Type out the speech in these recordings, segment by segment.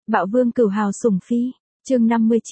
Bạo vương cửu hào sủng phi. Chương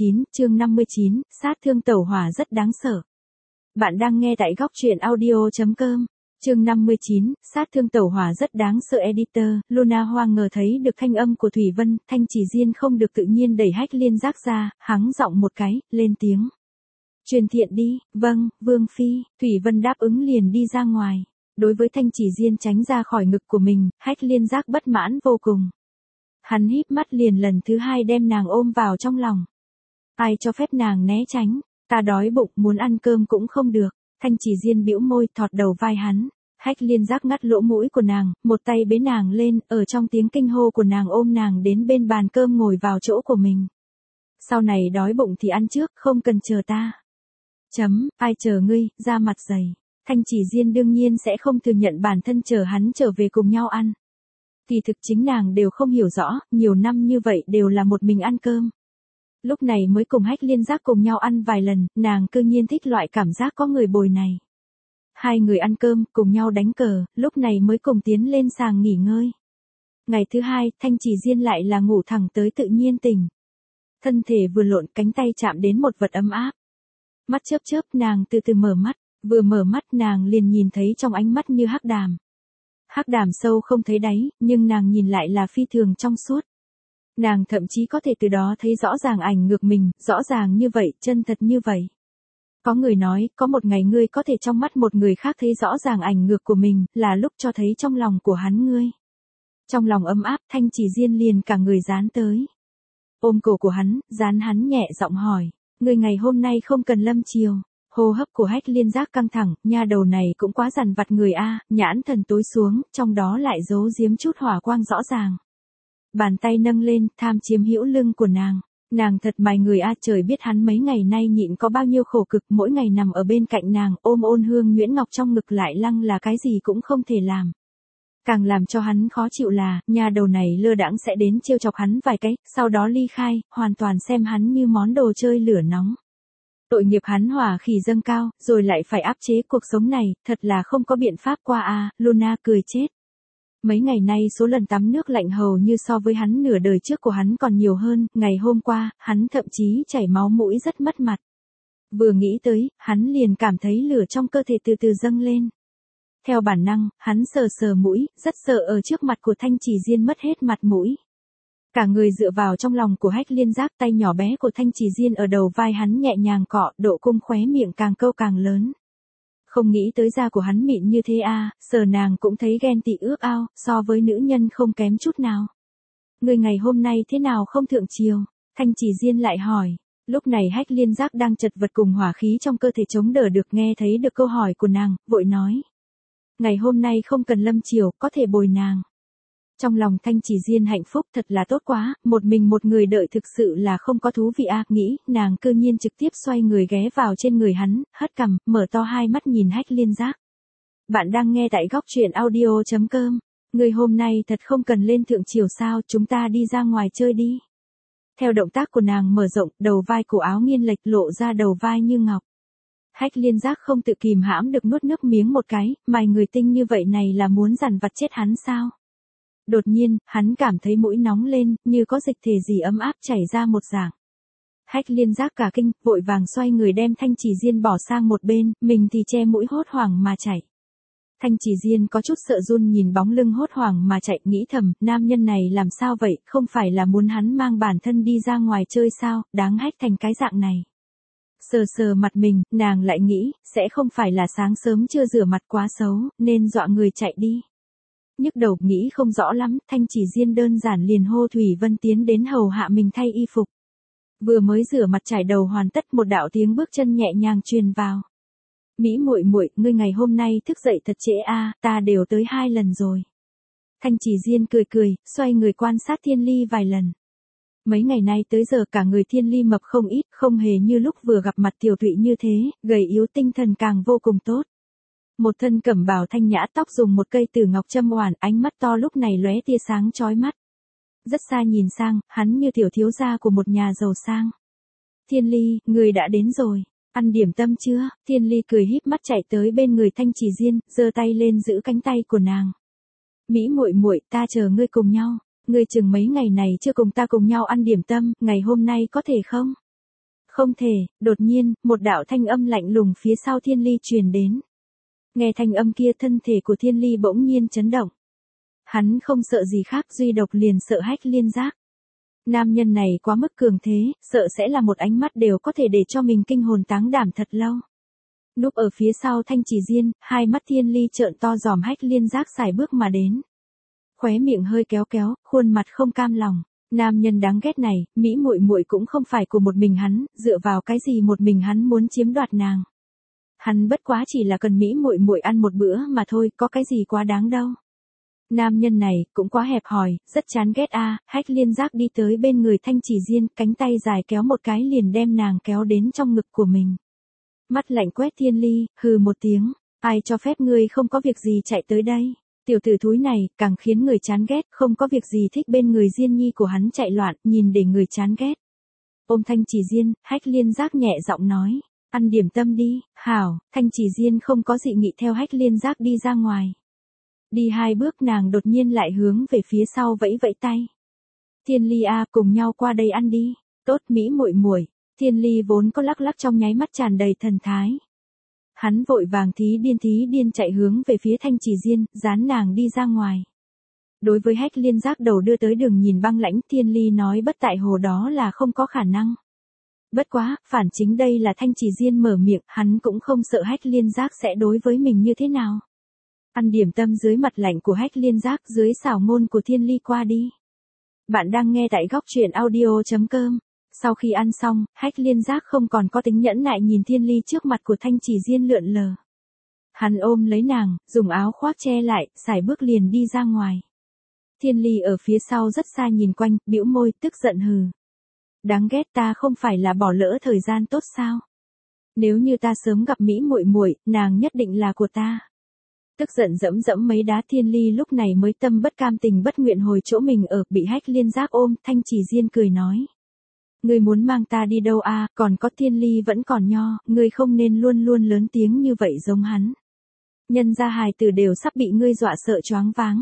59, sát thương tẩu hỏa rất đáng sợ. Bạn đang nghe tại góc truyện audio.com. Chương 59, sát thương tẩu hỏa rất đáng sợ. Editor, Luna Hoang ngờ thấy được thanh âm của Thủy Vân, Thanh Chỉ Diên không được tự nhiên đẩy Hách Liên Giác ra, hắng giọng một cái, lên tiếng. Truyền thiện đi, vâng, Vương Phi. Thủy Vân đáp ứng liền đi ra ngoài. Đối với Thanh Chỉ Diên tránh ra khỏi ngực của mình, Hách Liên Giác bất mãn vô cùng. Hắn híp mắt liền lần thứ hai đem nàng ôm vào trong lòng. Ai cho phép nàng né tránh, ta đói bụng muốn ăn cơm cũng không được. Thanh Chỉ Diên bĩu môi thọt đầu vai hắn. Hách Liên Giác ngắt lỗ mũi của nàng, một tay bế nàng lên, ở trong tiếng kinh hô của nàng ôm nàng đến bên bàn cơm ngồi vào chỗ của mình. Sau này đói bụng thì ăn trước, không cần chờ ta. Ai chờ ngươi, ra mặt dày. Thanh Chỉ Diên đương nhiên sẽ không thừa nhận bản thân chờ hắn trở về cùng nhau ăn. Thì thực chính nàng đều không hiểu rõ, nhiều năm như vậy đều là một mình ăn cơm. Lúc này mới cùng Hách Liên Giác cùng nhau ăn vài lần, nàng cư nhiên thích loại cảm giác có người bồi này. Hai người ăn cơm, cùng nhau đánh cờ, lúc này mới cùng tiến lên sàng nghỉ ngơi. Ngày thứ hai, Thanh Chỉ Diên lại là ngủ thẳng tới tự nhiên tỉnh. Thân thể vừa lộn, cánh tay chạm đến một vật ấm áp. Mắt chớp chớp, nàng từ từ mở mắt, vừa mở mắt nàng liền nhìn thấy trong ánh mắt như hắc đàm. Hắc đàm sâu không thấy đáy, nhưng nàng nhìn lại là phi thường trong suốt. Nàng thậm chí có thể từ đó thấy rõ ràng ảnh ngược mình, rõ ràng như vậy, chân thật như vậy. Có người nói, có một ngày ngươi có thể trong mắt một người khác thấy rõ ràng ảnh ngược của mình, là lúc cho thấy trong lòng của hắn ngươi. Trong lòng ấm áp, Thanh Chỉ Diên liền cả người dán tới. Ôm cổ của hắn, dán hắn nhẹ giọng hỏi, ngươi ngày hôm nay không cần lâm chiều. Hô hấp của Hách Liên Giác căng thẳng, nha đầu này cũng quá dằn vặt người a, nhãn thần tối xuống, trong đó lại giấu giếm chút hỏa quang rõ ràng. Bàn tay nâng lên, tham chiếm hữu lưng của nàng. Nàng thật mày người a, trời biết hắn mấy ngày nay nhịn có bao nhiêu khổ cực, mỗi ngày nằm ở bên cạnh nàng, ôm ôn hương nhuyễn ngọc trong ngực lại lăng là cái gì cũng không thể làm. Càng làm cho hắn khó chịu là, nha đầu này lơ đãng sẽ đến trêu chọc hắn vài cái, sau đó ly khai, hoàn toàn xem hắn như món đồ chơi lửa nóng. Tội nghiệp hắn hỏa khí dâng cao, rồi lại phải áp chế cuộc sống này, thật là không có biện pháp qua a. Luna cười chết. Mấy ngày nay số lần tắm nước lạnh hầu như so với hắn nửa đời trước của hắn còn nhiều hơn, ngày hôm qua, hắn thậm chí chảy máu mũi rất mất mặt. Vừa nghĩ tới, hắn liền cảm thấy lửa trong cơ thể từ từ dâng lên. Theo bản năng, hắn sờ sờ mũi, rất sợ ở trước mặt của Thanh Chỉ Diên mất hết mặt mũi. Cả người dựa vào trong lòng của Hách Liên Giác, tay nhỏ bé của Thanh Chỉ Diên ở đầu vai hắn nhẹ nhàng cọ, độ cung khóe miệng càng câu càng lớn. Không nghĩ tới da của hắn mịn như thế a, sờ nàng cũng thấy ghen tị ước ao, so với nữ nhân không kém chút nào. Người ngày hôm nay thế nào không thượng triều? Thanh Chỉ Diên lại hỏi. Lúc này Hách Liên Giác đang chật vật cùng hỏa khí trong cơ thể chống đỡ được, nghe thấy được câu hỏi của nàng, vội nói. Ngày hôm nay không cần lâm triều, có thể bồi nàng. Trong lòng Thanh Chỉ Diên hạnh phúc, thật là tốt quá, một mình một người đợi thực sự là không có thú vị a, nghĩ, nàng cư nhiên trực tiếp xoay người ghé vào trên người hắn, hất cằm, mở to hai mắt nhìn Hách Liên Giác. Bạn đang nghe tại góc truyện audio.com. Người hôm nay thật không cần lên thượng triều sao, chúng ta đi ra ngoài chơi đi. Theo động tác của nàng mở rộng, đầu vai cổ áo nghiêng lệch lộ ra đầu vai như ngọc. Hách Liên Giác không tự kìm hãm được nuốt nước miếng một cái, mày người tinh như vậy này là muốn dằn vặt chết hắn sao? Đột nhiên, hắn cảm thấy mũi nóng lên, như có dịch thể gì ấm áp chảy ra một dạng. Hách Liên Giác cả kinh, vội vàng xoay người đem Thanh Chỉ Diên bỏ sang một bên, mình thì che mũi hốt hoảng mà chạy. Thanh Chỉ Diên có chút sợ run nhìn bóng lưng hốt hoảng mà chạy, nghĩ thầm, nam nhân này làm sao vậy, không phải là muốn hắn mang bản thân đi ra ngoài chơi sao, đáng hách thành cái dạng này. Sờ sờ mặt mình, nàng lại nghĩ, sẽ không phải là sáng sớm chưa rửa mặt quá xấu, nên dọa người chạy đi. Nhức đầu nghĩ không rõ lắm, Thanh Chỉ Diên đơn giản liền hô Thủy Vân tiến đến hầu hạ mình thay y phục. Vừa mới rửa mặt trải đầu hoàn tất, một đạo tiếng bước chân nhẹ nhàng truyền vào. Mỹ muội muội, ngươi ngày hôm nay thức dậy thật trễ a, ta đều tới 2 lần rồi. Thanh Chỉ Diên cười cười, xoay người quan sát Thiên Ly vài lần. Mấy ngày nay tới giờ cả người Thiên Ly mập không ít, không hề như lúc vừa gặp mặt tiểu tụy như thế, gầy yếu, tinh thần càng vô cùng tốt. Một thân cẩm bào thanh nhã, tóc dùng một cây tử ngọc châm oản, ánh mắt to lúc này lóe tia sáng chói mắt. Rất xa nhìn sang, hắn như tiểu thiếu gia của một nhà giàu sang. Thiên Ly, người đã đến rồi, ăn điểm tâm chưa? Thiên Ly cười híp mắt chạy tới bên người Thanh Chỉ Diên, giơ tay lên giữ cánh tay của nàng. Mỹ muội muội, ta chờ ngươi cùng nhau. Ngươi chừng mấy ngày này chưa cùng ta cùng nhau ăn điểm tâm, ngày hôm nay có thể không? Không thể, đột nhiên, một đạo thanh âm lạnh lùng phía sau Thiên Ly truyền đến. Nghe thanh âm kia thân thể của Thiên Ly bỗng nhiên chấn động. Hắn không sợ gì khác duy độc liền sợ Hách Liên Giác. Nam nhân này quá mức cường thế, sợ sẽ là một ánh mắt đều có thể để cho mình kinh hồn táng đảm thật lâu. Núp ở phía sau Thanh Chỉ Diên, hai mắt Thiên Ly trợn to dòm Hách Liên Giác sải bước mà đến. Khóe miệng hơi kéo kéo, khuôn mặt không cam lòng. Nam nhân đáng ghét này, mỹ muội muội cũng không phải của một mình hắn, dựa vào cái gì một mình hắn muốn chiếm đoạt nàng. Hắn bất quá chỉ là cần mỹ muội muội ăn một bữa mà thôi, có cái gì quá đáng đâu. Nam nhân này cũng quá hẹp hòi, rất chán ghét a. Hách Liên Giác đi tới bên người Thanh Chỉ Diên, cánh tay dài kéo một cái liền đem nàng kéo đến trong ngực của mình. Mắt lạnh quét Thiên Ly, hừ một tiếng, ai cho phép ngươi không có việc gì chạy tới đây. Tiểu tử thúi này, càng khiến người chán ghét, không có việc gì thích bên người Diên Nhi của hắn chạy loạn, nhìn để người chán ghét. Ôm Thanh Chỉ Diên, Hách Liên Giác nhẹ giọng nói, ăn điểm tâm đi, hảo. Thanh Chỉ Diên không có dị nghị theo Hách Liên Giác đi ra ngoài. Đi hai bước nàng đột nhiên lại hướng về phía sau vẫy vẫy tay. Thiên Ly a, cùng nhau qua đây ăn đi. Tốt mỹ muội muội. Thiên Ly vốn có lắc lắc trong nháy mắt tràn đầy thần thái. Hắn vội vàng thí điên chạy hướng về phía Thanh Chỉ Diên, dán nàng đi ra ngoài. Đối với Hách Liên Giác đầu đưa tới đường nhìn băng lãnh, Thiên Ly nói bất tại hồ đó là không có khả năng. Bất quá, phản chính đây là Thanh Chỉ Diên mở miệng, hắn cũng không sợ Hách Liên Giác sẽ đối với mình như thế nào. Ăn điểm tâm dưới mặt lạnh của Hách Liên Giác, dưới xảo ngôn của Thiên Ly qua đi. Bạn đang nghe tại góc truyện audio.com. Sau khi ăn xong, Hách Liên Giác không còn có tính nhẫn nại nhìn Thiên Ly trước mặt của Thanh Chỉ Diên lượn lờ. Hắn ôm lấy nàng, dùng áo khoác che lại, sải bước liền đi ra ngoài. Thiên Ly ở phía sau rất xa nhìn quanh, bĩu môi, tức giận hừ. Đáng ghét, ta không phải là bỏ lỡ thời gian tốt sao? Nếu như ta sớm gặp mỹ muội muội, nàng nhất định là của ta. Tức giận dẫm dẫm mấy đá. Thiên Ly lúc này mới tâm bất cam tình bất nguyện hồi chỗ mình ở, bị Hách Liên Giác ôm. Thanh Chỉ Diên cười nói, ngươi muốn mang ta đi đâu a? Còn có Thiên Ly vẫn còn nho, ngươi không nên luôn luôn lớn tiếng như vậy giống hắn. Nhân gia hài tử đều sắp bị ngươi dọa sợ choáng váng.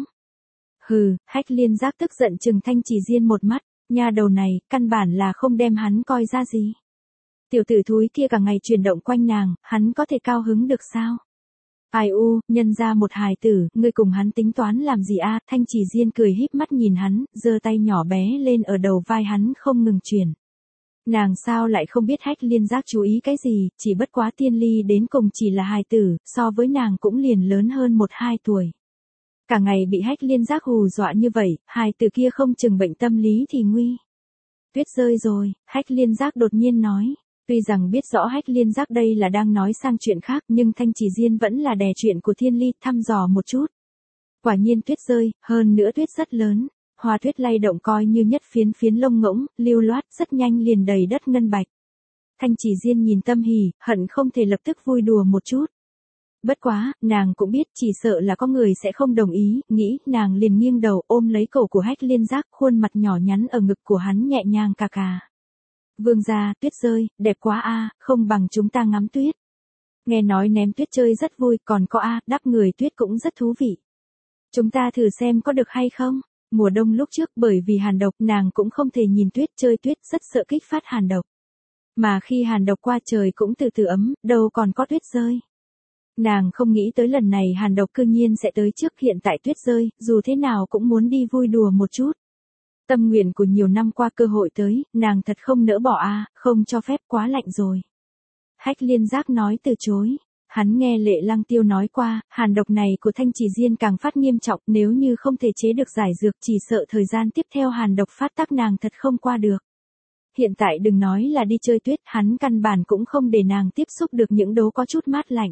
Hừ. Hách Liên Giác tức giận chừng Thanh Chỉ Diên một mắt, nha đầu này, căn bản là không đem hắn coi ra gì. Tiểu tử thúi kia cả ngày chuyển động quanh nàng, hắn có thể cao hứng được sao? Ai u, nhân ra một hài tử, ngươi cùng hắn tính toán làm gì a? Thanh Chỉ Diên cười híp mắt nhìn hắn, giơ tay nhỏ bé lên ở đầu vai hắn không ngừng chuyển. Nàng sao lại không biết Hách Liên Giác chú ý cái gì, chỉ bất quá Thiên Ly đến cùng chỉ là hài tử, so với nàng cũng liền lớn hơn 1-2 tuổi. Cả ngày bị Hách Liên Giác hù dọa như vậy, hài tử kia không chừng bệnh tâm lý thì nguy. Tuyết rơi rồi, Hách Liên Giác đột nhiên nói. Tuy rằng biết rõ Hách Liên Giác đây là đang nói sang chuyện khác, nhưng Thanh Chỉ Diên vẫn là đè chuyện của Thiên Ly, thăm dò một chút. Quả nhiên tuyết rơi, hơn nữa tuyết rất lớn, hoa tuyết lay động coi như nhất phiến lông ngỗng, lưu loát, rất nhanh liền đầy đất ngân bạch. Thanh Chỉ Diên nhìn tâm hỉ, hận không thể lập tức vui đùa một chút. Bất quá, nàng cũng biết chỉ sợ là có người sẽ không đồng ý, nghĩ, nàng liền nghiêng đầu ôm lấy cổ của Hách Liên Giác, khuôn mặt nhỏ nhắn ở ngực của hắn nhẹ nhàng cà cà. Vương gia, tuyết rơi, đẹp quá a, không bằng chúng ta ngắm tuyết. Nghe nói ném tuyết chơi rất vui, còn có đắp người tuyết cũng rất thú vị. Chúng ta thử xem có được hay không? Mùa đông lúc trước bởi vì hàn độc nàng cũng không thể nhìn tuyết chơi tuyết, rất sợ kích phát hàn độc. Mà khi hàn độc qua trời cũng từ từ ấm, đâu còn có tuyết rơi. Nàng không nghĩ tới lần này hàn độc cư nhiên sẽ tới trước, hiện tại tuyết rơi, dù thế nào cũng muốn đi vui đùa một chút. Tâm nguyện của nhiều năm qua cơ hội tới, nàng thật không nỡ bỏ không cho phép, quá lạnh rồi. Hách Liên Giác nói từ chối. Hắn nghe Lệ Lăng Tiêu nói qua, hàn độc này của Thanh Chỉ Diên càng phát nghiêm trọng, nếu như không thể chế được giải dược chỉ sợ thời gian tiếp theo hàn độc phát tác nàng thật không qua được. Hiện tại đừng nói là đi chơi tuyết, hắn căn bản cũng không để nàng tiếp xúc được những đố có chút mát lạnh.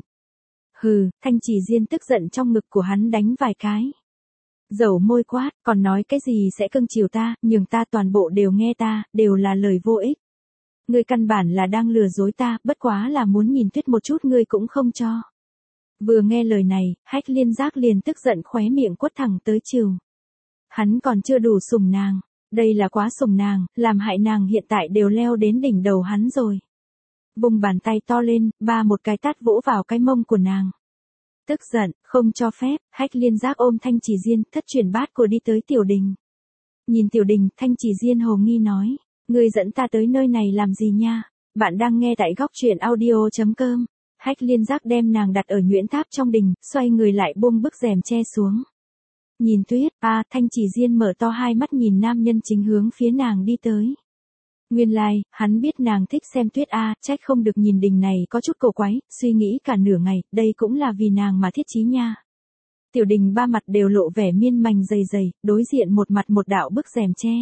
Hừ. Thanh Chỉ Diên tức giận trong ngực của hắn đánh vài cái. Dầu môi quát, còn nói cái gì sẽ cưng chiều ta, nhường ta toàn bộ đều nghe ta, đều là lời vô ích. Ngươi căn bản là đang lừa dối ta, bất quá là muốn nhìn tuyết một chút ngươi cũng không cho. Vừa nghe lời này, Hách Liên Giác liền tức giận khóe miệng quất thẳng tới chiều. Hắn còn chưa đủ sủng nàng, đây là quá sủng nàng, làm hại nàng hiện tại đều leo đến đỉnh đầu hắn rồi. Vùng bàn tay to lên, một cái tát vỗ vào cái mông của nàng. Tức giận, không cho phép, Hách Liên Giác ôm Thanh Chỉ Diên, thất truyền bát của đi tới tiểu đình. Nhìn Tiểu Đình, Thanh Chỉ Diên hồ nghi nói, ngươi dẫn ta tới nơi này làm gì nha? Bạn đang nghe tại góc truyện audio.com. Hách Liên Giác đem nàng đặt ở nhuyễn tháp trong đình, xoay người lại buông bức rèm che xuống. Nhìn tuyết, Thanh Chỉ Diên mở to hai mắt nhìn nam nhân chính hướng phía nàng đi tới. Nguyên lai, hắn biết nàng thích xem tuyết trách không được nhìn đình này có chút cổ quái, suy nghĩ cả nửa ngày, đây cũng là vì nàng mà thiết chí nha. Tiểu Đình ba mặt đều lộ vẻ miên mành dày dày, đối diện một mặt một đạo bức rèm che.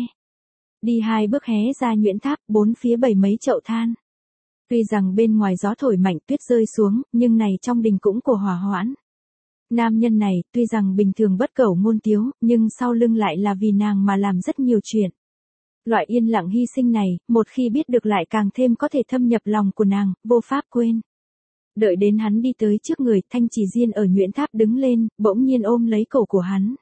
Đi hai bước hé ra nhuyễn tháp, bốn phía bày mấy chậu than. Tuy rằng bên ngoài gió thổi mạnh tuyết rơi xuống, nhưng này trong đình cũng cổ hỏa hoãn. Nam nhân này, tuy rằng bình thường bất cẩu ngôn tiếu, nhưng sau lưng lại là vì nàng mà làm rất nhiều chuyện. Loại yên lặng hy sinh này, một khi biết được lại càng thêm có thể thâm nhập lòng của nàng, vô pháp quên. Đợi đến hắn đi tới trước người, Thanh Chỉ Diên ở nhuyễn tháp đứng lên, bỗng nhiên ôm lấy cổ của hắn.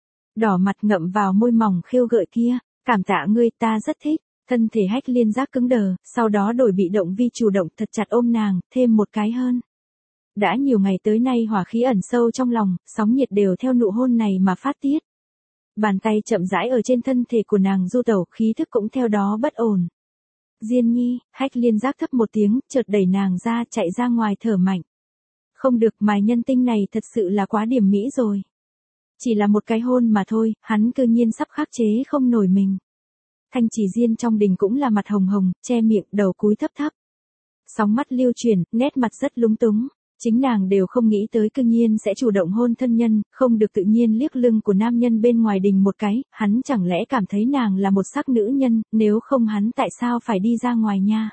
Đỏ mặt ngậm vào môi mỏng khêu gợi kia, cảm tạ ngươi, ta rất thích. Thân thể Hách Liên Giác cứng đờ, sau đó đổi bị động vi chủ động thật chặt ôm nàng, thêm một cái hơn. Đã nhiều ngày tới nay hỏa khí ẩn sâu trong lòng, sóng nhiệt đều theo nụ hôn này mà phát tiết. Bàn tay chậm rãi ở trên thân thể của nàng du tẩu, khí thức cũng theo đó bất ổn. Diên nhi, Hách Liên Giác thấp một tiếng, chợt đẩy nàng ra, chạy ra ngoài thở mạnh. Không được, mài nhân tinh này thật sự là quá điểm mỹ rồi. Chỉ là một cái hôn mà thôi, hắn cư nhiên sắp khắc chế không nổi mình. Thanh Chỉ Diên trong đình cũng là mặt hồng hồng, che miệng, đầu cúi thấp thấp. Sóng mắt lưu chuyển, nét mặt rất lúng túng. Chính nàng đều không nghĩ tới cư nhiên sẽ chủ động hôn thân nhân, không được tự nhiên liếc lưng của nam nhân bên ngoài đình một cái, hắn chẳng lẽ cảm thấy nàng là một sắc nữ nhân, nếu không hắn tại sao phải đi ra ngoài nha.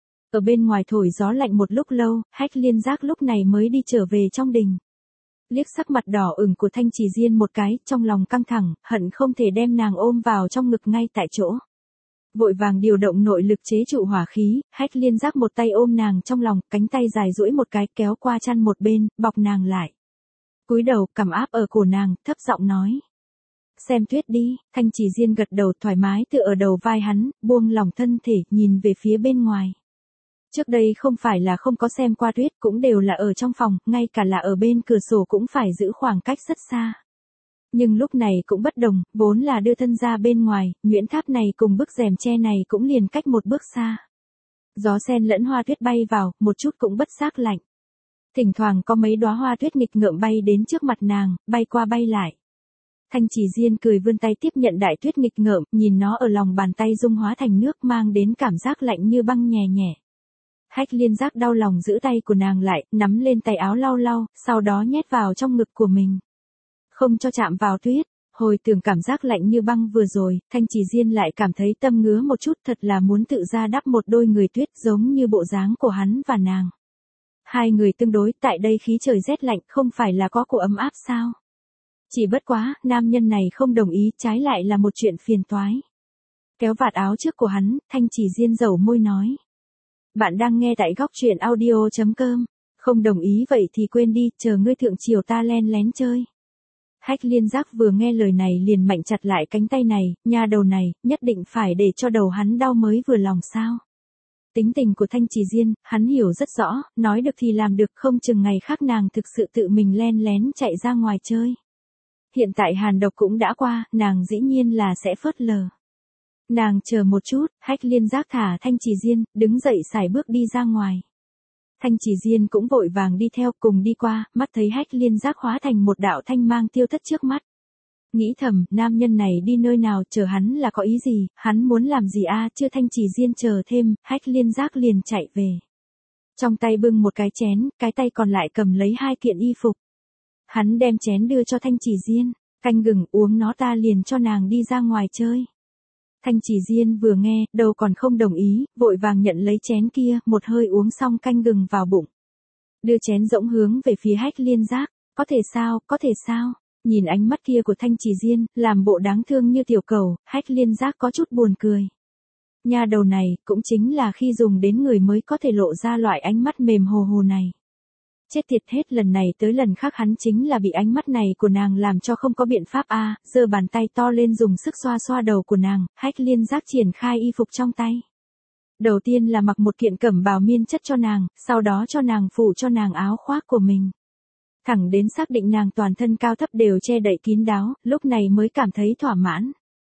Ở bên ngoài thổi gió lạnh một lúc lâu, Hách Liên Giác lúc này mới đi trở về trong đình. Liếc sắc mặt đỏ ửng của Thanh Chỉ Diên một cái, trong lòng căng thẳng, hận không thể đem nàng ôm vào trong ngực ngay tại chỗ. Vội vàng điều động nội lực chế trụ hỏa khí, Hách Liên Giác một tay ôm nàng trong lòng, cánh tay dài duỗi một cái kéo qua chăn một bên, bọc nàng lại. Cúi đầu, cằm áp ở cổ nàng, thấp giọng nói. Xem tuyết đi, Thanh Chỉ Diên gật đầu thoải mái tựa ở đầu vai hắn, buông lỏng thân thể, nhìn về phía bên ngoài. Trước đây không phải là không có xem qua tuyết, cũng đều là ở trong phòng, ngay cả là ở bên cửa sổ cũng phải giữ khoảng cách rất xa. Nhưng lúc này cũng bất đồng, vốn là đưa thân ra bên ngoài, nhuyễn tháp này cùng bức rèm che này cũng liền cách một bước xa. Gió sen lẫn hoa tuyết bay vào, một chút cũng bất giác lạnh. Thỉnh thoảng có mấy đóa hoa tuyết nghịch ngợm bay đến trước mặt nàng, bay qua bay lại. Thanh Chỉ Diên cười vươn tay tiếp nhận đại tuyết nghịch ngợm, nhìn nó ở lòng bàn tay dung hóa thành nước mang đến cảm giác lạnh như băng nhẹ nhẹ. Hách Liên Giác đau lòng giữ tay của nàng lại, nắm lên tay áo lau lau, sau đó nhét vào trong ngực của mình. Không cho chạm vào tuyết, hồi tưởng cảm giác lạnh như băng vừa rồi, Thanh Chỉ Diên lại cảm thấy tâm ngứa một chút, thật là muốn tự ra đắp một đôi người tuyết giống như bộ dáng của hắn và nàng. Hai người tương đối, tại đây khí trời rét lạnh, không phải là có cổ ấm áp sao? Chỉ bất quá, nam nhân này không đồng ý, trái lại là một chuyện phiền toái. Kéo vạt áo trước của hắn, Thanh Chỉ Diên dầu môi nói. Bạn đang nghe tại góc truyện audio.com, không đồng ý vậy thì quên đi, chờ ngươi thượng triều ta len lén chơi. Hách Liên Giác vừa nghe lời này liền mạnh chặt lại cánh tay này, nha đầu này, nhất định phải để cho đầu hắn đau mới vừa lòng sao. Tính tình của Thanh Chỉ Diên, hắn hiểu rất rõ, nói được thì làm được, không chừng ngày khác nàng thực sự tự mình len lén chạy ra ngoài chơi. Hiện tại hàn độc cũng đã qua, nàng dĩ nhiên là sẽ phớt lờ. Nàng chờ một chút, Hách Liên Giác thả Thanh Chỉ Diên, đứng dậy sải bước đi ra ngoài. Thanh Chỉ Diên cũng vội vàng đi theo cùng đi qua, mắt thấy Hách Liên Giác hóa thành một đạo thanh mang tiêu thất trước mắt. Nghĩ thầm, nam nhân này đi nơi nào, chờ hắn là có ý gì, hắn muốn làm gì chưa Thanh Chỉ Diên chờ thêm, Hách Liên Giác liền chạy về. Trong tay bưng một cái chén, cái tay còn lại cầm lấy hai kiện y phục. Hắn đem chén đưa cho Thanh Chỉ Diên, canh gừng uống nó ta liền cho nàng đi ra ngoài chơi. Thanh Chỉ Diên vừa nghe, đâu còn không đồng ý, vội vàng nhận lấy chén kia, một hơi uống xong canh gừng vào bụng. Đưa chén rỗng hướng về phía Hách Liên Giác, có thể sao, nhìn ánh mắt kia của Thanh Chỉ Diên, làm bộ đáng thương như tiểu cầu, Hách Liên Giác có chút buồn cười. Nha đầu này, cũng chính là khi dùng đến người mới có thể lộ ra loại ánh mắt mềm hồ hồ này. Chết tiệt, hết lần này tới lần khác hắn chính là bị ánh mắt này của nàng làm cho không có biện pháp giơ bàn tay to lên dùng sức xoa xoa đầu của nàng, Hách Liên Giác triển khai y phục trong tay. Đầu tiên là mặc một kiện cẩm bào miên chất cho nàng, sau đó cho nàng phủ cho nàng áo khoác của mình. Thẳng đến xác định nàng toàn thân cao thấp đều che đậy kín đáo, lúc này mới cảm thấy thỏa mãn.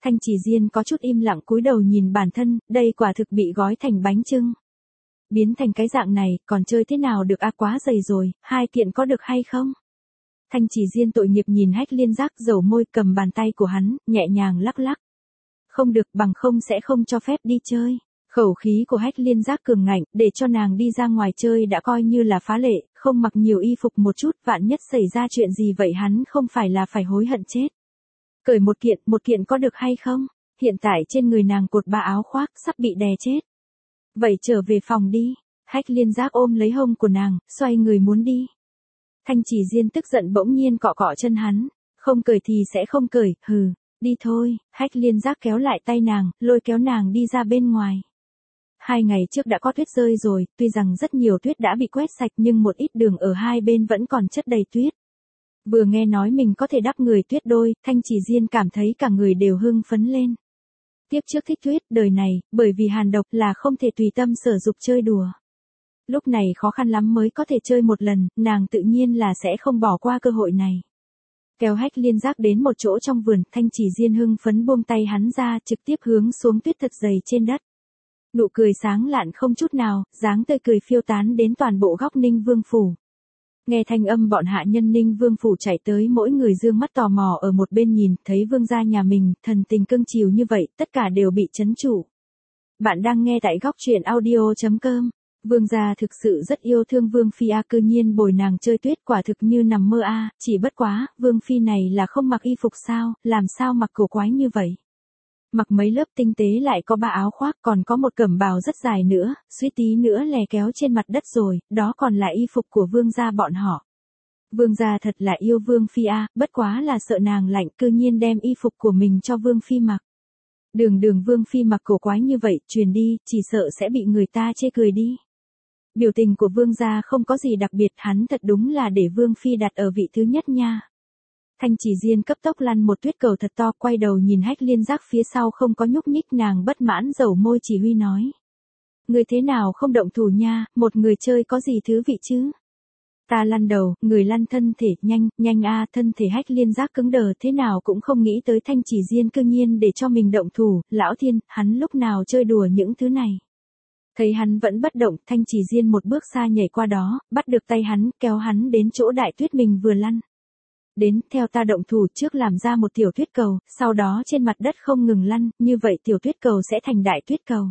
Thanh Chỉ Diên có chút im lặng cúi đầu nhìn bản thân, đây quả thực bị gói thành bánh chưng. Biến thành cái dạng này, còn chơi thế nào được quá dày rồi, hai kiện có được hay không? Thanh Chỉ Diên tội nghiệp nhìn Hách Liên Giác dầu môi cầm bàn tay của hắn, nhẹ nhàng lắc lắc. Không được, bằng không sẽ không cho phép đi chơi. Khẩu khí của Hách Liên Giác cường ngạnh, để cho nàng đi ra ngoài chơi đã coi như là phá lệ, không mặc nhiều y phục một chút, vạn nhất xảy ra chuyện gì vậy hắn không phải là phải hối hận chết. Cởi một kiện có được hay không? Hiện tại trên người nàng cột 3 áo khoác, sắp bị đè chết. Vậy trở về phòng đi. Hách Liên Giác ôm lấy hông của nàng, xoay người muốn đi. Thanh Chỉ Diên tức giận bỗng nhiên cọ cọ chân hắn. Không cởi thì sẽ không cởi, hừ, đi thôi. Hách Liên Giác kéo lại tay nàng, lôi kéo nàng đi ra bên ngoài. 2 ngày trước đã có tuyết rơi rồi, tuy rằng rất nhiều tuyết đã bị quét sạch nhưng một ít đường ở hai bên vẫn còn chất đầy tuyết. Vừa nghe nói mình có thể đắp người tuyết đôi, Thanh Chỉ Diên cảm thấy cả người đều hưng phấn lên. Tiếp trước thích tuyết, đời này, bởi vì hàn độc là không thể tùy tâm sở dục chơi đùa. Lúc này khó khăn lắm mới có thể chơi một lần, nàng tự nhiên là sẽ không bỏ qua cơ hội này. Kéo Hách Liên Giác đến một chỗ trong vườn, Thanh Chỉ Diên hưng phấn buông tay hắn ra, trực tiếp hướng xuống tuyết thật dày trên đất. Nụ cười sáng lạn không chút nào, dáng tươi cười phiêu tán đến toàn bộ góc Ninh Vương phủ. Nghe thanh âm bọn hạ nhân Ninh Vương phủ chạy tới, mỗi người dương mắt tò mò ở một bên nhìn, thấy vương gia nhà mình, thần tình cưng chiều như vậy, tất cả đều bị chấn trụ. Bạn đang nghe tại góc truyện audio.com. Vương gia thực sự rất yêu thương Vương Phi cư nhiên bồi nàng chơi tuyết quả thực như nằm mơ chỉ bất quá, Vương Phi này là không mặc y phục sao, làm sao mặc cổ quái như vậy. Mặc mấy lớp tinh tế lại có 3 áo khoác còn có một cẩm bào rất dài nữa, suýt tí nữa lè kéo trên mặt đất rồi, đó còn là y phục của vương gia bọn họ. Vương gia thật là yêu Vương Phi bất quá là sợ nàng lạnh cư nhiên đem y phục của mình cho Vương Phi mặc. Đường Vương Phi mặc cổ quái như vậy, truyền đi, chỉ sợ sẽ bị người ta chê cười đi. Biểu tình của vương gia không có gì đặc biệt, hắn thật đúng là để Vương Phi đặt ở vị thứ nhất nha. Thanh Chỉ Diên cấp tốc lăn một tuyết cầu thật to, quay đầu nhìn Hách Liên Giác phía sau không có nhúc nhích, nàng bất mãn dầu môi chỉ huy nói. Người thế nào không động thủ nha, một người chơi có gì thú vị chứ? Ta lăn đầu, người lăn thân thể, nhanh thân thể Hách Liên Giác cứng đờ thế nào cũng không nghĩ tới Thanh Chỉ Diên cư nhiên để cho mình động thủ, lão thiên, hắn lúc nào chơi đùa những thứ này. Thấy hắn vẫn bất động, Thanh Chỉ Diên một bước xa nhảy qua đó, bắt được tay hắn, kéo hắn đến chỗ đại tuyết mình vừa lăn. Đến, theo ta động thủ, trước làm ra một tiểu tuyết cầu, sau đó trên mặt đất không ngừng lăn, như vậy tiểu tuyết cầu sẽ thành đại tuyết cầu.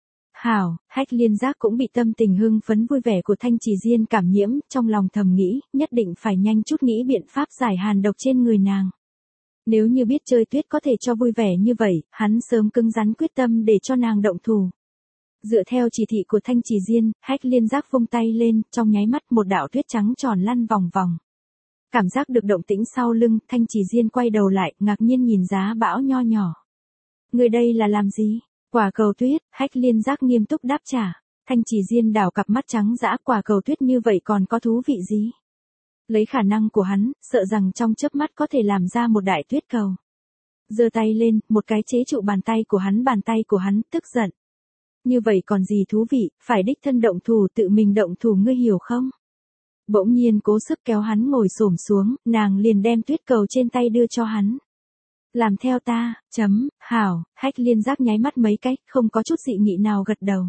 Hảo, Hách Liên Giác cũng bị tâm tình hưng phấn vui vẻ của Thanh Chỉ Diên cảm nhiễm, trong lòng thầm nghĩ, nhất định phải nhanh chút nghĩ biện pháp giải hàn độc trên người nàng. Nếu như biết chơi tuyết có thể cho vui vẻ như vậy, hắn sớm cứng rắn quyết tâm để cho nàng động thủ. Dựa theo chỉ thị của Thanh Chỉ Diên, Hách Liên Giác vung tay lên, trong nháy mắt một đạo tuyết trắng tròn lăn vòng vòng. Cảm giác được động tĩnh sau lưng, Thanh Chỉ Diên quay đầu lại, ngạc nhiên nhìn giá bão nho nhỏ. Người đây là làm gì? Quả cầu tuyết, Hách Liên Giác nghiêm túc đáp trả. Thanh Chỉ Diên đảo cặp mắt trắng dã, quả cầu tuyết như vậy còn có thú vị gì? Lấy khả năng của hắn, sợ rằng trong chớp mắt có thể làm ra một đại tuyết cầu. Giơ tay lên, một cái chế trụ bàn tay của hắn, tức giận. Như vậy còn gì thú vị, phải đích thân động thủ, tự mình động thủ, ngươi hiểu không? Bỗng nhiên cố sức kéo hắn ngồi xổm xuống, nàng liền đem tuyết cầu trên tay đưa cho hắn. Làm theo ta, hảo, Hách Liên Giác nháy mắt mấy cái, không có chút dị nghị nào gật đầu.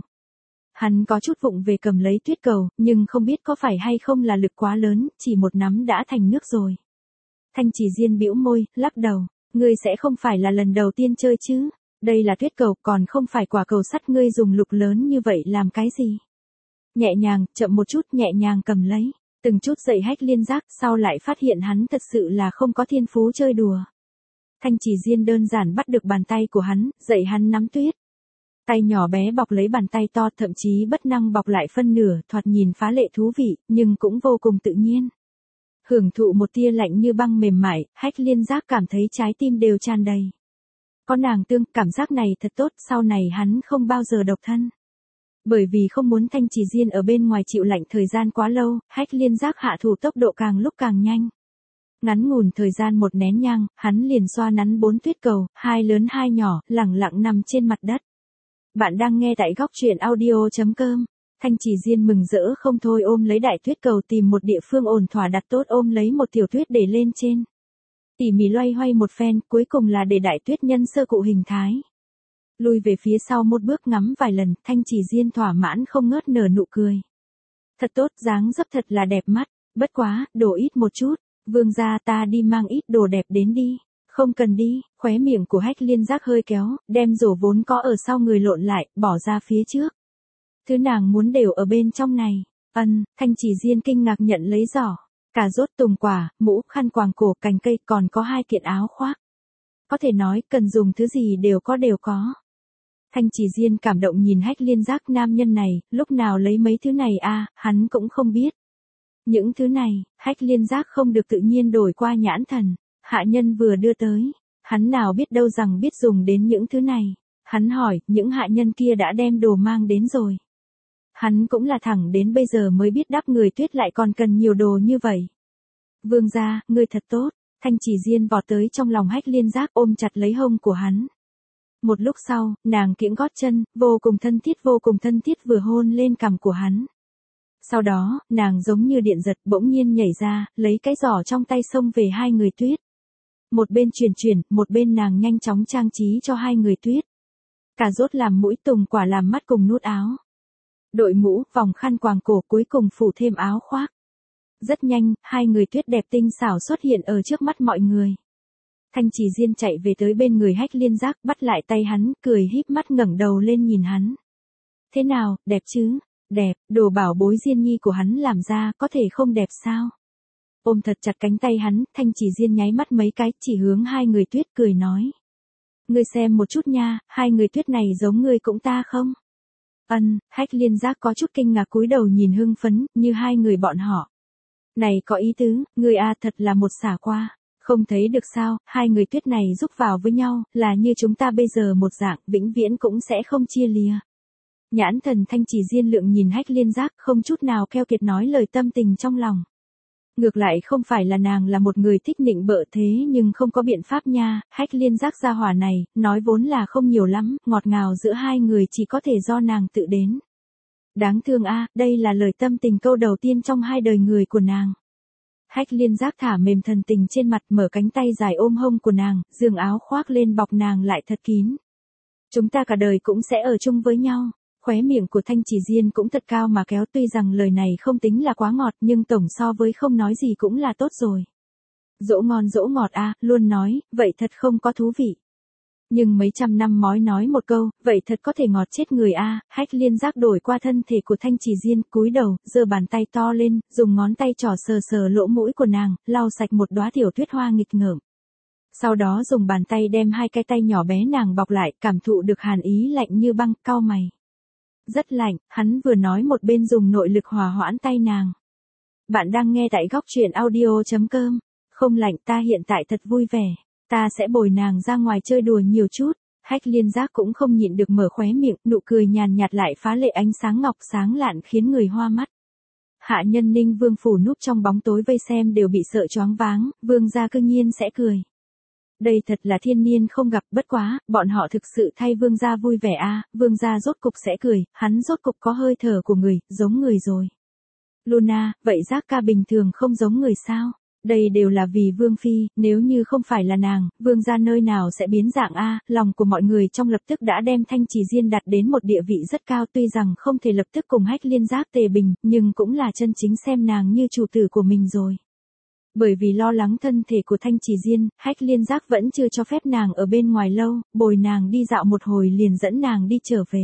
Hắn có chút vụng về cầm lấy tuyết cầu, nhưng không biết có phải hay không là lực quá lớn, chỉ một nắm đã thành nước rồi. Thanh Chỉ Diên bĩu môi, lắc đầu, ngươi sẽ không phải là lần đầu tiên chơi chứ, đây là tuyết cầu, còn không phải quả cầu sắt, ngươi dùng lực lớn như vậy làm cái gì? Nhẹ nhàng, chậm một chút, nhẹ nhàng cầm lấy. Từng chút dậy Hách Liên Giác, sau lại phát hiện hắn thật sự là không có thiên phú chơi đùa. Thanh Chỉ Diên đơn giản bắt được bàn tay của hắn, dạy hắn nắm tuyết. Tay nhỏ bé bọc lấy bàn tay to, thậm chí bất năng bọc lại phân nửa, thoạt nhìn phá lệ thú vị, nhưng cũng vô cùng tự nhiên. Hưởng thụ một tia lạnh như băng mềm mại, Hách Liên Giác cảm thấy trái tim đều tràn đầy. Có nàng tương, cảm giác này thật tốt, sau này hắn không bao giờ độc thân. Bởi vì không muốn Thanh Chỉ Diên ở bên ngoài chịu lạnh thời gian quá lâu, Hách Liên Giác hạ thủ tốc độ càng lúc càng nhanh. Ngắn ngủn thời gian một nén nhang, hắn liền xoa nắn 4 tuyết cầu, 2 lớn 2 nhỏ, lẳng lặng nằm trên mặt đất. Bạn đang nghe tại góc truyện audio.com. Thanh Chỉ Diên mừng rỡ không thôi ôm lấy đại tuyết cầu, tìm một địa phương ổn thỏa đặt tốt, ôm lấy một tiểu tuyết để lên trên. Tỉ mỉ loay hoay một phen, cuối cùng là để Đại Tuyết nhân sơ cụ hình thái. Lùi về phía sau một bước ngắm vài lần, Thanh Chỉ Diên thỏa mãn không ngớt nở nụ cười. Thật tốt, dáng dấp thật là đẹp mắt, bất quá, đổ ít một chút, vương gia ta đi mang ít đồ đẹp đến đi. Không cần đi, khóe miệng của Hách Liên Giác hơi kéo, đem rổ vốn có ở sau người lộn lại, bỏ ra phía trước. Thứ nàng muốn đều ở bên trong này. Thanh Chỉ Diên kinh ngạc nhận lấy giỏ. Cà rốt, tùng quả, mũ, khăn quàng cổ, cành cây, còn có 2 kiện áo khoác. Có thể nói, cần dùng thứ gì đều có. Thanh Chỉ Diên cảm động nhìn Hách Liên Giác, nam nhân này, lúc nào lấy mấy thứ này a, hắn cũng không biết. Những thứ này, Hách Liên Giác không được tự nhiên đổi qua nhãn thần, hạ nhân vừa đưa tới, hắn nào biết đâu rằng biết dùng đến những thứ này. Hắn hỏi, những hạ nhân kia đã đem đồ mang đến rồi. Hắn cũng là thẳng đến bây giờ mới biết đáp người Tuyết lại còn cần nhiều đồ như vậy. Vương gia, ngươi thật tốt. Thanh Chỉ Diên vọt tới trong lòng Hách Liên Giác, ôm chặt lấy hông của hắn. Một lúc sau, nàng kiễng gót chân, vô cùng thân thiết vừa hôn lên cằm của hắn. Sau đó, nàng giống như điện giật bỗng nhiên nhảy ra, lấy cái giỏ trong tay xông về 2 người Tuyết. Một bên chuyển, một bên nàng nhanh chóng trang trí cho 2 người Tuyết. Cà rốt làm mũi, tùng quả làm mắt cùng nút áo. Đội mũ, vòng khăn quàng cổ, cuối cùng phủ thêm áo khoác. Rất nhanh, 2 người Tuyết đẹp tinh xảo xuất hiện ở trước mắt mọi người. Thanh Chỉ Diên chạy về tới bên người Hách Liên Giác, bắt lại tay hắn, cười híp mắt ngẩng đầu lên nhìn hắn. Thế nào, đẹp chứ? Đẹp, đồ bảo bối Diên nhi của hắn làm ra, có thể không đẹp sao? Ôm thật chặt cánh tay hắn, Thanh Chỉ Diên nháy mắt mấy cái, chỉ hướng 2 người Tuyết cười nói. Ngươi xem một chút nha, 2 người Tuyết này giống ngươi cũng ta không? Hách Liên Giác có chút kinh ngạc cúi đầu nhìn hưng phấn, như 2 người bọn họ. Này có ý tứ, ngươi a thật là một xả qua. Không thấy được sao, 2 người Tuyết này giúp vào với nhau, là như chúng ta bây giờ một dạng, vĩnh viễn cũng sẽ không chia lìa. Nhãn thần Thanh Chỉ Diên lượng nhìn Hách Liên Giác, không chút nào keo kiệt nói lời tâm tình trong lòng. Ngược lại không phải là nàng là một người thích nịnh bợ thế nhưng không có biện pháp nha, Hách Liên Giác gia hỏa này, nói vốn là không nhiều lắm, ngọt ngào giữa 2 người chỉ có thể do nàng tự đến. Đáng thương a, đây là lời tâm tình câu đầu tiên trong 2 đời người của nàng. Hách Liên Giác thả mềm thần tình trên mặt, mở cánh tay dài ôm hông của nàng, giương áo khoác lên bọc nàng lại thật kín. Chúng ta cả đời cũng sẽ ở chung với nhau. Khóe miệng của Thanh Chỉ Diên cũng thật cao mà kéo, tuy rằng lời này không tính là quá ngọt nhưng tổng so với không nói gì cũng là tốt rồi. Dỗ ngọt a, luôn nói, vậy thật không có thú vị. Nhưng mấy trăm năm mói nói một câu, vậy thật có thể ngọt chết người a. Hách Liên Giác đổi qua thân thể của Thanh Chỉ Diên, cúi đầu, giơ bàn tay to lên, dùng ngón tay trỏ sờ lỗ mũi của nàng, lau sạch một đóa tiểu tuyết hoa nghịch ngợm. Sau đó dùng bàn tay đem 2 cái tay nhỏ bé nàng bọc lại, cảm thụ được hàn ý lạnh như băng, cau mày. Rất lạnh, hắn vừa nói một bên dùng nội lực hòa hoãn tay nàng. Bạn đang nghe tại góc truyện audio.com. Không lạnh, ta hiện tại thật vui vẻ. Ta sẽ bồi nàng ra ngoài chơi đùa nhiều chút. Hách Liên Giác cũng không nhịn được mở khóe miệng, nụ cười nhàn nhạt lại phá lệ ánh sáng ngọc sáng lạn khiến người hoa mắt. Hạ nhân Ninh Vương phủ núp trong bóng tối vây xem đều bị sợ choáng váng, vương gia cương nhiên sẽ cười. Đây thật là thiên niên không gặp, bất quá, bọn họ thực sự thay vương gia vui vẻ a, vương gia rốt cục sẽ cười, hắn rốt cục có hơi thở của người, giống người rồi. Luna, vậy Giác ca bình thường không giống người sao? Đây đều là vì vương phi, nếu như không phải là nàng, vương gia nơi nào sẽ biến dạng a, lòng của mọi người trong lập tức đã đem Thanh Chỉ Diên đặt đến một địa vị rất cao, tuy rằng không thể lập tức cùng Hách Liên Giác tề bình, nhưng cũng là chân chính xem nàng như chủ tử của mình rồi. Bởi vì lo lắng thân thể của Thanh Chỉ Diên, Hách Liên Giác vẫn chưa cho phép nàng ở bên ngoài lâu, bồi nàng đi dạo một hồi liền dẫn nàng đi trở về.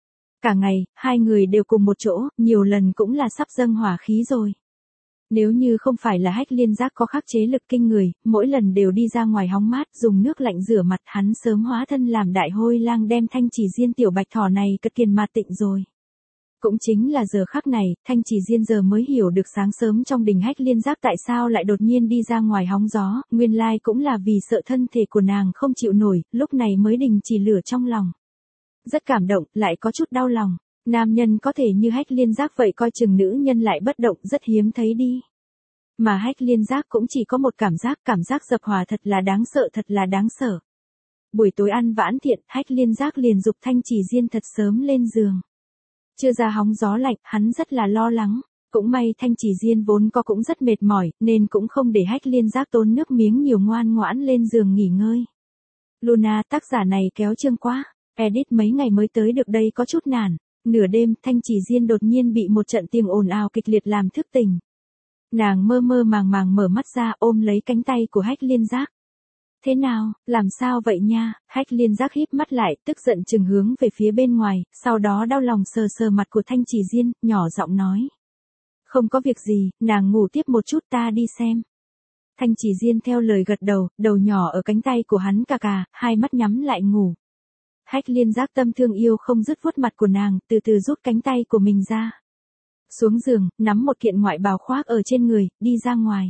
Cả ngày, 2 người đều cùng một chỗ, nhiều lần cũng là sắp dâng hỏa khí rồi. Nếu như không phải là Hách Liên Giác có khắc chế lực kinh người, mỗi lần đều đi ra ngoài hóng mát, dùng nước lạnh rửa mặt, hắn sớm hóa thân làm đại hôi lang đem Thanh Chỉ Diên tiểu bạch thỏ này cất kiền mà tịnh rồi. Cũng chính là giờ khắc này, Thanh Chỉ Diên giờ mới hiểu được sáng sớm trong đình Hách Liên Giác tại sao lại đột nhiên đi ra ngoài hóng gió, nguyên lai cũng là vì sợ thân thể của nàng không chịu nổi, lúc này mới đình chỉ lửa trong lòng. Rất cảm động, lại có chút đau lòng. Nam nhân có thể như Hách Liên Giác vậy coi chừng nữ nhân lại bất động, rất hiếm thấy đi. Mà Hách Liên Giác cũng chỉ có một cảm giác dập hòa thật là đáng sợ. Buổi tối ăn vãn thiện, Hách Liên Giác liền giục Thanh Chỉ Diên thật sớm lên giường. Chưa ra hóng gió lạnh, hắn rất là lo lắng. Cũng may Thanh Chỉ Diên vốn có cũng rất mệt mỏi, nên cũng không để Hách Liên Giác tốn nước miếng nhiều, ngoan ngoãn lên giường nghỉ ngơi. Luna, tác giả này kéo chương quá, edit mấy ngày mới tới được đây có chút nản. Nửa đêm, Thanh Chỉ Diên đột nhiên bị một trận tiếng ồn ào kịch liệt làm thức tỉnh. Nàng mơ mơ màng màng mở mắt ra, ôm lấy cánh tay của Hách Liên Giác. Thế nào, làm sao vậy nha? Hách Liên Giác híp mắt lại, tức giận chừng hướng về phía bên ngoài, sau đó đau lòng sờ sờ mặt của Thanh Chỉ Diên, nhỏ giọng nói. Không có việc gì, nàng ngủ tiếp một chút, ta đi xem. Thanh Chỉ Diên theo lời gật đầu, đầu nhỏ ở cánh tay của hắn cà cà, hai mắt nhắm lại ngủ. Hách Liên Giác tâm thương yêu không dứt vuốt mặt của nàng, từ từ rút cánh tay của mình ra. Xuống giường, nắm một kiện ngoại bào khoác ở trên người, đi ra ngoài.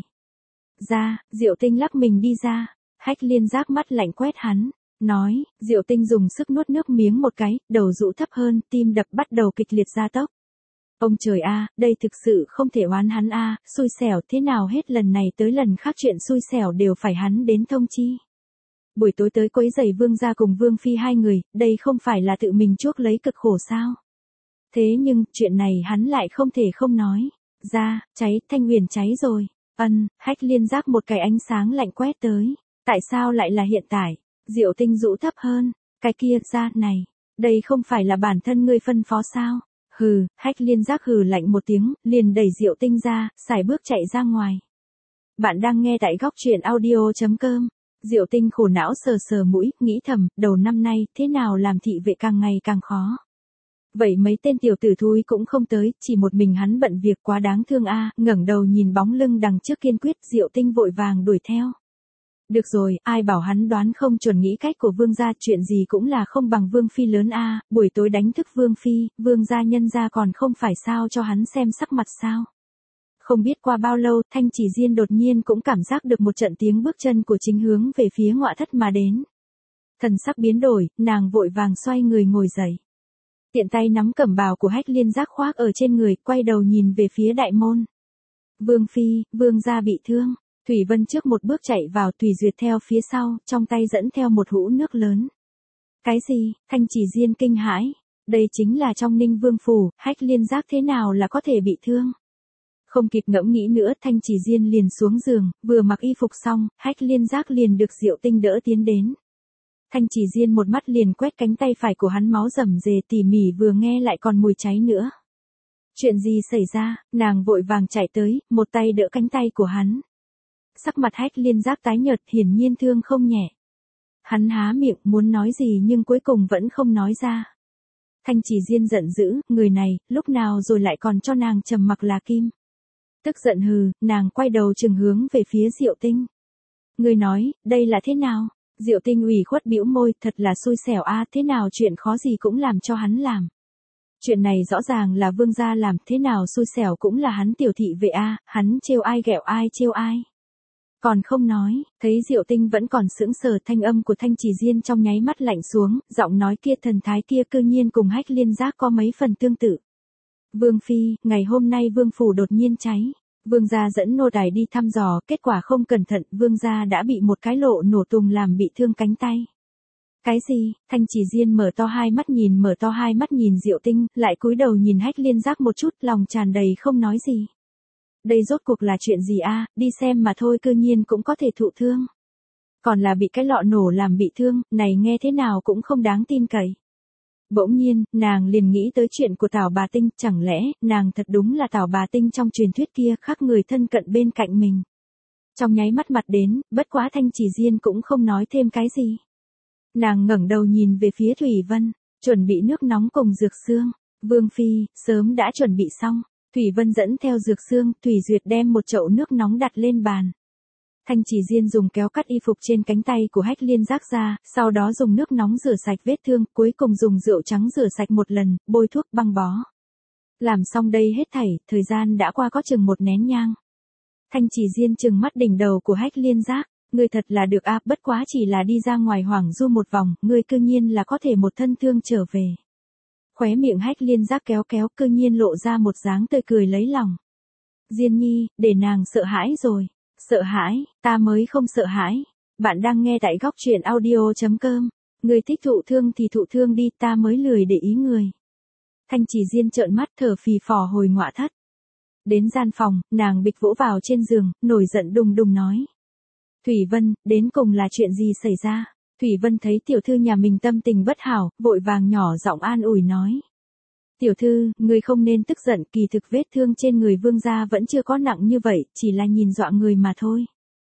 Ra, Diệu Tinh lắc mình đi ra. Hách Liên Giác mắt lạnh quét hắn, nói, Diệu Tinh dùng sức nuốt nước miếng một cái, đầu rũ thấp hơn, tim đập bắt đầu kịch liệt gia tốc. Ông trời a, đây thực sự không thể oán hắn a, xui xẻo thế nào hết lần này tới lần khác chuyện xui xẻo đều phải hắn đến thông chi. Buổi tối tới quấy rầy Vương gia cùng Vương phi hai người, đây không phải là tự mình chuốc lấy cực khổ sao? Thế nhưng, chuyện này hắn lại không thể không nói. Ra, cháy, Thanh Huyền cháy rồi. Hách Liên Giác một cái ánh sáng lạnh quét tới. Tại sao lại là hiện tại? Diệu Tinh rũ thấp hơn. Cái kia, ra, này. Đây không phải là bản thân ngươi phân phó sao? Hừ, Hách Liên Giác hừ lạnh một tiếng, liền đẩy Diệu Tinh ra, sải bước chạy ra ngoài. Bạn đang nghe tại góc truyện audio.com. Diệu Tinh khổ não sờ sờ mũi, nghĩ thầm, đầu năm nay, thế nào làm thị vệ càng ngày càng khó. Vậy mấy tên tiểu tử thúi cũng không tới, chỉ một mình hắn bận việc quá đáng thương a. Ngẩng đầu nhìn bóng lưng đằng trước kiên quyết, Diệu Tinh vội vàng đuổi theo. Được rồi, ai bảo hắn đoán không chuẩn nghĩ cách của Vương gia, chuyện gì cũng là không bằng Vương phi lớn a. Buổi tối đánh thức Vương phi, Vương gia nhân gia còn không phải sao cho hắn xem sắc mặt sao. Không biết qua bao lâu, Thanh Chỉ Diên đột nhiên cũng cảm giác được một trận tiếng bước chân của chính hướng về phía ngoại thất mà đến. Thần sắc biến đổi, nàng vội vàng xoay người ngồi dậy. Tiện tay nắm cẩm bào của Hách Liên Giác khoác ở trên người, quay đầu nhìn về phía đại môn. Vương phi, Vương gia bị thương. Thủy Vân trước một bước chạy vào, Thủy Duyệt theo phía sau, trong tay dẫn theo một hũ nước lớn. Cái gì? Thanh Chỉ Diên kinh hãi. Đây chính là trong Ninh Vương phủ, Hách Liên Giác thế nào là có thể bị thương? Không kịp ngẫm nghĩ nữa, Thanh Chỉ Diên liền xuống giường, vừa mặc y phục xong, Hách Liên Giác liền được Diệu Tinh đỡ tiến đến. Thanh Chỉ Diên một mắt liền quét cánh tay phải của hắn, máu rầm rề tỉ mỉ, vừa nghe lại còn mùi cháy nữa. Chuyện gì xảy ra? Nàng vội vàng chạy tới, một tay đỡ cánh tay của hắn. Sắc mặt Hách Liên Giác tái nhợt, hiển nhiên thương không nhẹ. Hắn há miệng muốn nói gì nhưng cuối cùng vẫn không nói ra. Thanh Chỉ Diên giận dữ, người này, lúc nào rồi lại còn cho nàng trầm mặc là kim. Tức giận hừ, nàng quay đầu chừng hướng về phía Diệu Tinh. Người nói, đây là thế nào? Diệu Tinh ủy khuất bĩu môi, thật là xui xẻo a, thế nào chuyện khó gì cũng làm cho hắn làm. Chuyện này rõ ràng là Vương gia làm, thế nào xui xẻo cũng là hắn tiểu thị vệ a, hắn trêu ai ghẹo ai trêu ai. Còn không nói, thấy Diệu Tinh vẫn còn sững sờ, thanh âm của Thanh Chỉ Diên trong nháy mắt lạnh xuống, giọng nói kia thần thái kia cư nhiên cùng Hách Liên Giác có mấy phần tương tự. Vương phi, ngày hôm nay Vương phủ đột nhiên cháy. Vương gia dẫn nô tài đi thăm dò, kết quả không cẩn thận, Vương gia đã bị một cái lộ nổ tung làm bị thương cánh tay. Cái gì? Thanh Chỉ Diên mở to hai mắt nhìn Diệu Tinh, lại cúi đầu nhìn Hách Liên Giác một chút, lòng tràn đầy không nói gì. Đây rốt cuộc là chuyện gì a? Đi xem mà thôi, cư nhiên cũng có thể thụ thương. Còn là bị cái lọ nổ làm bị thương, này nghe thế nào cũng không đáng tin cậy. Bỗng nhiên, nàng liền nghĩ tới chuyện của Tảo Bà Tinh, chẳng lẽ, nàng thật đúng là Tảo Bà Tinh trong truyền thuyết kia, khác người thân cận bên cạnh mình. Trong nháy mắt mặt đến, bất quá Thanh Chỉ Diên cũng không nói thêm cái gì. Nàng ngẩng đầu nhìn về phía Thủy Vân, chuẩn bị nước nóng cùng dược xương. Vương phi, sớm đã chuẩn bị xong. Thủy Vân dẫn theo dược xương, Thủy Duyệt đem một chậu nước nóng đặt lên bàn. Thanh Chỉ Diên dùng kéo cắt y phục trên cánh tay của Hách Liên Giác ra, sau đó dùng nước nóng rửa sạch vết thương, cuối cùng dùng rượu trắng rửa sạch một lần, bôi thuốc băng bó. Làm xong đây hết thảy, thời gian đã qua có chừng một nén nhang. Thanh Chỉ Diên trừng mắt đỉnh đầu của Hách Liên Giác, ngươi thật là được a, bất quá chỉ là đi ra ngoài hoảng du một vòng, ngươi cư nhiên là có thể một thân thương trở về. Khóe miệng Hách Liên Giác kéo kéo, cư nhiên lộ ra một dáng tươi cười lấy lòng. Diên nhi, để nàng sợ hãi rồi. Sợ hãi, ta mới không sợ hãi. Bạn đang nghe tại góc truyện audio.com. Người thích thụ thương thì thụ thương đi, ta mới lười để ý người. Thanh Chỉ Diên trợn mắt thở phì phò hồi ngọa thất. Đến gian phòng, nàng bịch vỗ vào trên giường, nổi giận đùng đùng nói. Thủy Vân, đến cùng là chuyện gì xảy ra? Thủy Vân thấy tiểu thư nhà mình tâm tình bất hảo, vội vàng nhỏ giọng an ủi nói. Tiểu thư, người không nên tức giận, kỳ thực vết thương trên người vương gia vẫn chưa có nặng như vậy, chỉ là nhìn dọa người mà thôi.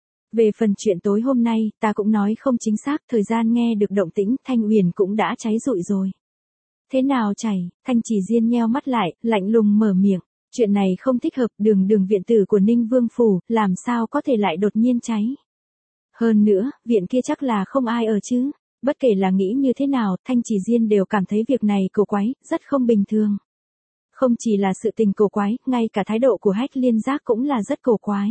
Về phần chuyện tối hôm nay, ta cũng nói không chính xác, thời gian nghe được động tĩnh, Thanh Uyển cũng đã cháy rụi rồi. Thế nào chảy, Thanh Chỉ Diên nheo mắt lại, lạnh lùng mở miệng. Chuyện này không thích hợp, đường viện tử của Ninh Vương Phủ, làm sao có thể lại đột nhiên cháy. Hơn nữa, viện kia chắc là không ai ở chứ. Bất kể là nghĩ như thế nào, Thanh Chỉ Diên đều cảm thấy việc này cổ quái, rất không bình thường. Không chỉ là sự tình cổ quái, ngay cả thái độ của Hách Liên Giác cũng là rất cổ quái.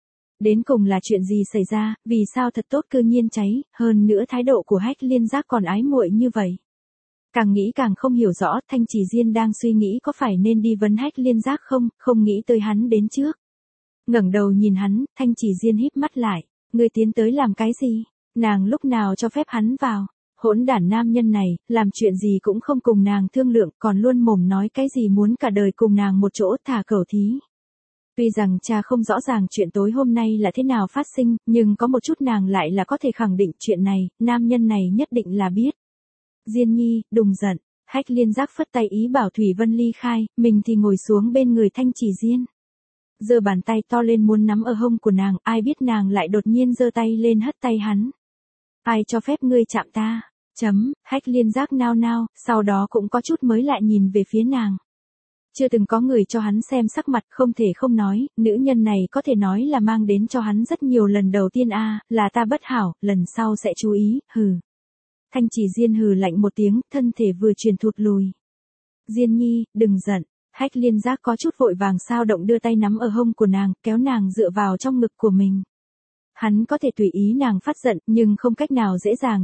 Đến cùng là chuyện gì xảy ra, vì sao thật tốt cư nhiên cháy, hơn nữa thái độ của Hách Liên Giác còn ái muội như vậy. Càng nghĩ càng không hiểu rõ, Thanh Chỉ Diên đang suy nghĩ có phải nên đi vấn Hách Liên Giác không nghĩ tới hắn đến trước. Ngẩng đầu nhìn hắn, Thanh Chỉ Diên híp mắt lại, ngươi tiến tới làm cái gì? Nàng lúc nào cho phép hắn vào? Hỗn đản nam nhân này, làm chuyện gì cũng không cùng nàng thương lượng, còn luôn mồm nói cái gì muốn cả đời cùng nàng một chỗ thả cẩu thí. Tuy rằng cha không rõ ràng chuyện tối hôm nay là thế nào phát sinh, nhưng có một chút nàng lại là có thể khẳng định chuyện này, nam nhân này nhất định là biết. Diên nhi, đừng giận, Hách Liên Giác phất tay ý bảo Thủy Vân ly khai, mình thì ngồi xuống bên người Thanh Chỉ Diên. Giơ bàn tay to lên muốn nắm ở hông của nàng, ai biết nàng lại đột nhiên giơ tay lên hất tay hắn. Ai cho phép ngươi chạm ta? Hách Liên Giác nao nao, sau đó cũng có chút mới lại nhìn về phía nàng. Chưa từng có người cho hắn xem sắc mặt, không thể không nói, nữ nhân này có thể nói là mang đến cho hắn rất nhiều lần đầu tiên là ta bất hảo, lần sau sẽ chú ý, hừ. Thanh Chỉ Diên hừ lạnh một tiếng, thân thể vừa truyền thụt lùi. Diên nhi, đừng giận. Hách Liên Giác có chút vội vàng sao động đưa tay nắm ở hông của nàng, kéo nàng dựa vào trong ngực của mình. Hắn có thể tùy ý nàng phát giận, nhưng không cách nào dễ dàng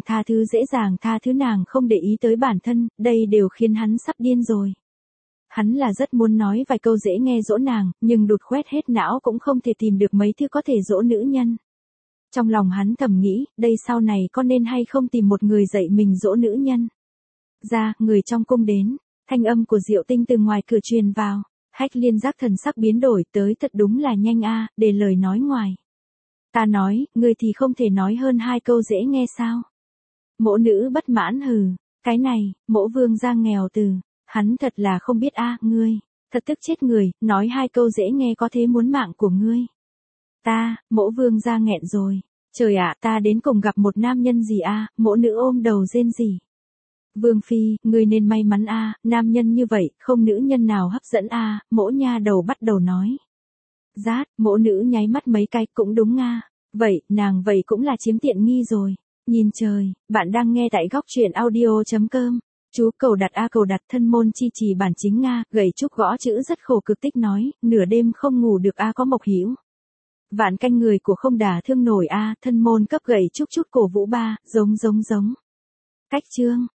tha thứ nàng không để ý tới bản thân, đây đều khiến hắn sắp điên rồi. Hắn là rất muốn nói vài câu dễ nghe dỗ nàng, nhưng đụt khoét hết não cũng không thể tìm được mấy thứ có thể dỗ nữ nhân. Trong lòng hắn thầm nghĩ, đây sau này có nên hay không tìm một người dạy mình dỗ nữ nhân. Ra, người trong cung đến. Thanh âm của Diệu Tinh từ ngoài cửa truyền vào. Hách Liên Giác thần sắc biến đổi, tới thật đúng là nhanh để lời nói ngoài. Ta nói, ngươi thì không thể nói hơn hai câu dễ nghe sao? Mỗ nữ bất mãn hừ, cái này, mỗ vương gia nghèo từ, hắn thật là không biết ngươi, thật tức chết người, nói hai câu dễ nghe có thế muốn mạng của ngươi. Mỗ vương gia nghẹn rồi, trời ạ, ta đến cùng gặp một nam nhân gì mỗ nữ ôm đầu rên rỉ. Vương phi, ngươi nên may mắn nam nhân như vậy, không nữ nhân nào hấp dẫn mỗ nha đầu bắt đầu nói. Mỗ nữ nháy mắt mấy cái, cũng đúng vậy, nàng vậy cũng là chiếm tiện nghi rồi. Nhìn trời, bạn đang nghe tại góc truyện audio.com. Chú cầu đặt cầu đặt thân môn chi trì bản chính gầy trúc gõ chữ rất khổ cực tích nói, nửa đêm không ngủ được có mộc hữu. Vạn canh người của không đả thương nổi thân môn cấp gầy trúc chút cổ vũ giống. Cách chương.